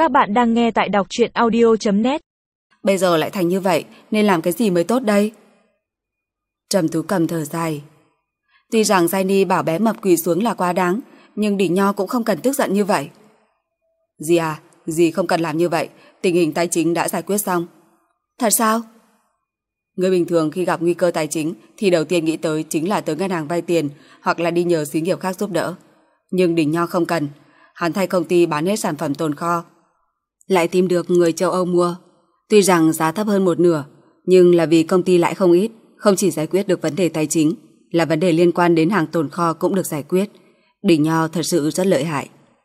Các bạn đang nghe tại đọc truyện audio.net. Bây giờ lại thành như vậy, nên làm cái gì mới tốt đây? Trầm Tú Cầm thở dài. Tuy rằng Giai Ni bảo bé mập quỳ xuống là quá đáng, nhưng Đỉnh Nho cũng không cần tức giận như vậy. Dì à, dì không cần làm như vậy, tình hình tài chính đã giải quyết xong. Thật sao? Người bình thường khi gặp nguy cơ tài chính thì đầu tiên nghĩ tới chính là tới ngân hàng vay tiền hoặc là đi nhờ xí nghiệp khác giúp đỡ. Nhưng Đỉnh Nho không cần, hắn thay công ty bán hết sản phẩm tồn kho, lại tìm được người châu Âu mua. Tuy rằng giá thấp hơn một nửa, nhưng là vì công ty lãi không ít, không chỉ giải quyết được vấn đề tài chính, là vấn đề liên quan đến hàng tồn kho cũng được giải quyết. Đỉnh Nho thật sự rất lợi hại.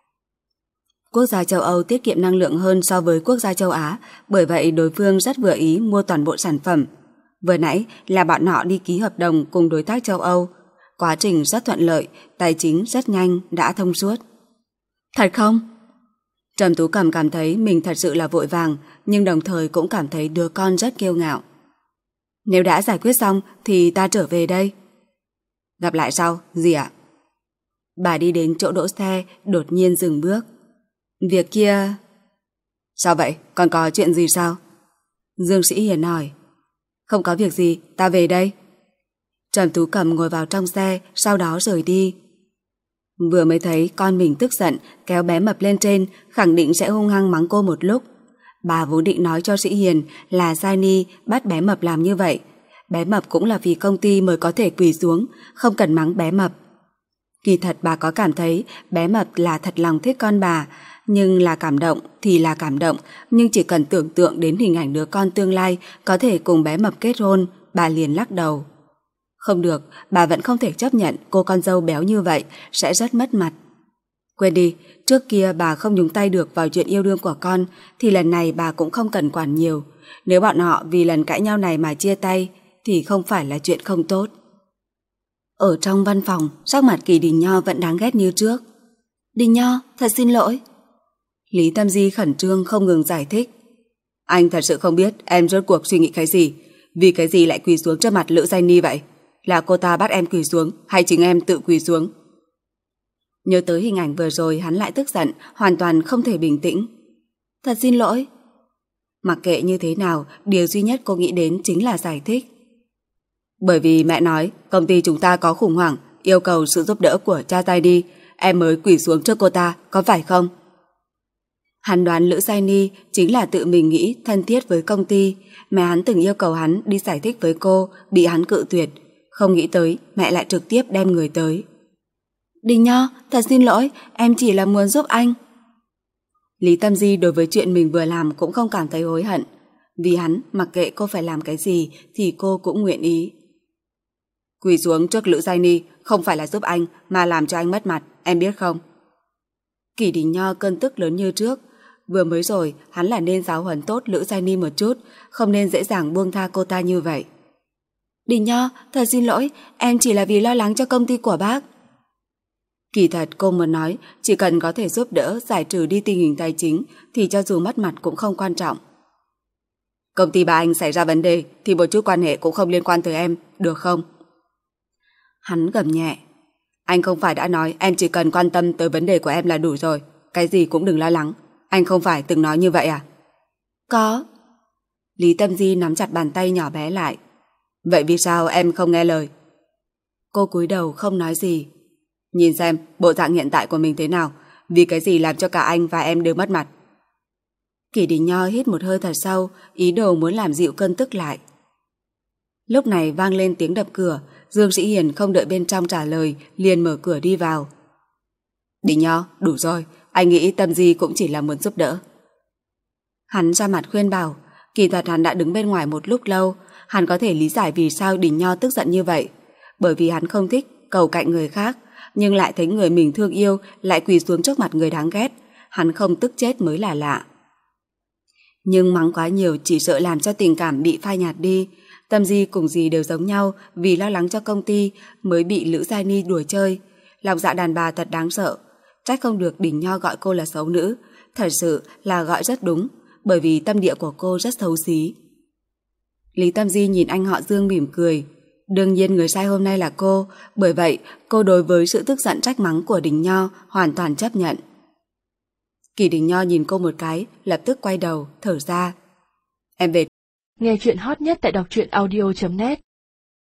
Quốc gia châu Âu tiết kiệm năng lượng hơn so với quốc gia châu Á, bởi vậy đối phương rất vừa ý mua toàn bộ sản phẩm. Vừa nãy là bọn họ đi ký hợp đồng cùng đối tác châu Âu. Quá trình rất thuận lợi, tài chính rất nhanh, đã thông suốt. Thật không? Trầm Tú Cầm cảm thấy mình thật sự là vội vàng, nhưng đồng thời cũng cảm thấy đứa con rất kiêu ngạo. Nếu đã giải quyết xong thì ta trở về đây. Gặp lại sau, dì ạ. Bà đi đến chỗ đỗ xe, đột nhiên dừng bước. Việc kia... Sao vậy? Còn có chuyện gì sao? Dương Sĩ Hiền hỏi. Không có việc gì, ta về đây. Trầm Tú Cầm ngồi vào trong xe, sau đó rời đi. Vừa mới thấy con mình tức giận, kéo bé mập lên trên, khẳng định sẽ hung hăng mắng cô một lúc. Bà vốn định nói cho Sĩ Hiền là Giai Ni bắt bé mập làm như vậy. Bé mập cũng là vì công ty mới có thể quỳ xuống, không cần mắng bé mập. Kỳ thật bà có cảm thấy bé mập là thật lòng thích con bà, nhưng là cảm động thì là cảm động, nhưng chỉ cần tưởng tượng đến hình ảnh đứa con tương lai có thể cùng bé mập kết hôn, bà liền lắc đầu. Không được, bà vẫn không thể chấp nhận cô con dâu béo như vậy, sẽ rất mất mặt. Quên đi, trước kia bà không nhúng tay được vào chuyện yêu đương của con, thì lần này bà cũng không cần quản nhiều. Nếu bọn họ vì lần cãi nhau này mà chia tay, thì không phải là chuyện không tốt. Ở trong văn phòng, sắc mặt Kỳ Đình Nho vẫn đáng ghét như trước. Đình Nho, thật xin lỗi. Lý Tâm Di khẩn trương không ngừng giải thích. Anh thật sự không biết em rốt cuộc suy nghĩ cái gì, vì cái gì lại quỳ xuống trước mặt Lữ Giai Ni vậy? Là cô ta bắt em quỳ xuống hay chính em tự quỳ xuống? Nhớ tới hình ảnh vừa rồi, hắn lại tức giận, hoàn toàn không thể bình tĩnh. Thật xin lỗi. Mặc kệ như thế nào, điều duy nhất cô nghĩ đến chính là giải thích. Bởi vì mẹ nói công ty chúng ta có khủng hoảng, yêu cầu sự giúp đỡ của cha Giai Ni, em mới quỳ xuống trước cô ta, có phải không? Hắn đoán Lữ Giai Ni chính là tự mình nghĩ thân thiết với công ty. Mẹ hắn từng yêu cầu hắn đi giải thích với cô, bị hắn cự tuyệt. Không nghĩ tới mẹ lại trực tiếp đem người tới. Đình Nho, thật xin lỗi, em chỉ là muốn giúp anh. Lý Tâm Di đối với chuyện mình vừa làm cũng không cảm thấy hối hận. Vì hắn mặc kệ cô phải làm cái gì thì cô cũng nguyện ý. Quỳ xuống trước Lữ Giai Ni không phải là giúp anh mà làm cho anh mất mặt, em biết không? Kỳ Đình Nho cơn tức lớn như trước. Vừa mới rồi hắn là nên giáo huấn tốt Lữ Giai Ni một chút, không nên dễ dàng buông tha cô ta như vậy. Đình Nho, thật xin lỗi, em chỉ là vì lo lắng cho công ty của bác. Kỳ thật cô muốn nói, chỉ cần có thể giúp đỡ giải trừ đi tình hình tài chính thì cho dù mất mặt cũng không quan trọng. Công ty bà anh xảy ra vấn đề thì một chút quan hệ cũng không liên quan tới em, được không? Hắn gầm nhẹ. Anh không phải đã nói em chỉ cần quan tâm tới vấn đề của em là đủ rồi, cái gì cũng đừng lo lắng. Anh không phải từng nói như vậy à? Có. Lý Tâm Di nắm chặt bàn tay nhỏ bé lại. Vậy vì sao em không nghe lời? Cô cúi đầu không nói gì. Nhìn xem bộ dạng hiện tại của mình thế nào, vì cái gì làm cho cả anh và em đều mất mặt. Kỳ Đình Nho hít một hơi thật sâu, ý đồ muốn làm dịu cơn tức lại. Lúc này vang lên tiếng đập cửa. Dương Sĩ Hiền không đợi bên trong trả lời, liền mở cửa đi vào. Đình Nho, đủ rồi, anh nghĩ Tâm Di cũng chỉ là muốn giúp đỡ. Hắn ra mặt khuyên bảo. Kỳ thật hắn đã đứng bên ngoài một lúc lâu. Hắn có thể lý giải vì sao Đình Nho tức giận như vậy, bởi vì hắn không thích cầu cạnh người khác, nhưng lại thấy người mình thương yêu lại quỳ xuống trước mặt người đáng ghét. Hắn không tức chết mới là lạ. Nhưng mắng quá nhiều chỉ sợ làm cho tình cảm bị phai nhạt đi. Tâm Di cùng dì đều giống nhau, vì lo lắng cho công ty mới bị Lữ Giai Ni đuổi chơi. Lòng dạ đàn bà thật đáng sợ. Trách không được Đình Nho gọi cô là xấu nữ. Thật sự là gọi rất đúng, bởi vì tâm địa của cô rất xấu xí. Lý Tâm Di nhìn anh họ Dương mỉm cười. Đương nhiên người sai hôm nay là cô, bởi vậy cô đối với sự tức giận trách mắng của Đình Nho hoàn toàn chấp nhận. Kỷ Đình Nho nhìn cô một cái, lập tức quay đầu, thở ra. Em về. Nghe chuyện hot nhất tại đọc truyện audio.net